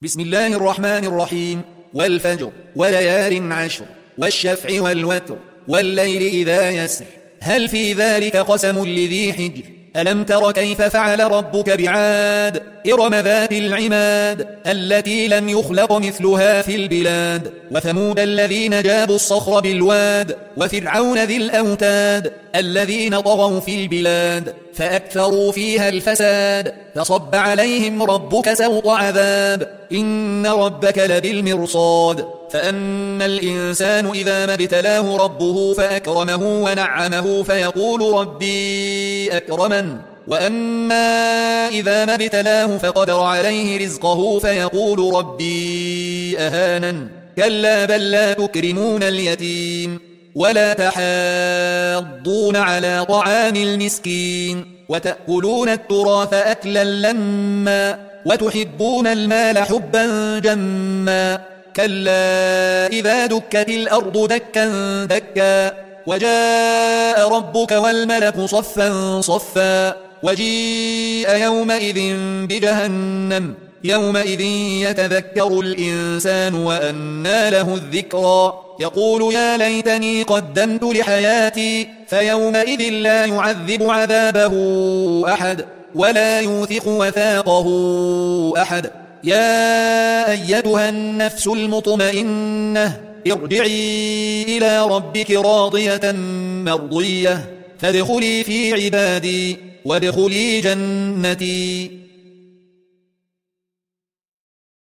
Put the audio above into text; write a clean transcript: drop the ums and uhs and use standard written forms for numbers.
بسم الله الرحمن الرحيم. والفجر وليال عشر والشفع والوتر والليل إذا يسر هل في ذلك قسم لذي حجر ألم تر كيف فعل ربك بعاد إرم ذات العماد التي لم يخلق مثلها في البلاد وثمود الذين جابوا الصخر بالواد وفرعون ذي الأوتاد الذين طغوا في البلاد فأكثروا فيها الفساد فصب عليهم ربك سوط عذاب إن ربك لبالمرصاد فأما الإنسان إذا ما ابتلاه ربه فأكرمه ونعمه فيقول ربي أكرمن وأما إذا ما ابتلاه فقدر عليه رزقه فيقول ربي أهانن كلا بل لا تكرمون اليتيم ولا تحاضون على طعام المسكين وتأكلون التراث أكلا لما وتحبون المال حبا جما كلا إذا دكت الأرض دكا دكا وجاء ربك والملك صفا صفا وجيء يومئذ بجهنم يومئذ يتذكر الإنسان وأنى له الذكرى يقول يا ليتني قدمت لحياتي فيومئذ لا يعذب عذابه أحد ولا يوثق وثاقه أحد يا أيتها النفس المطمئنة ارجعي إلى ربك راضية مرضية فادخلي في عبادي وادخلي جنتي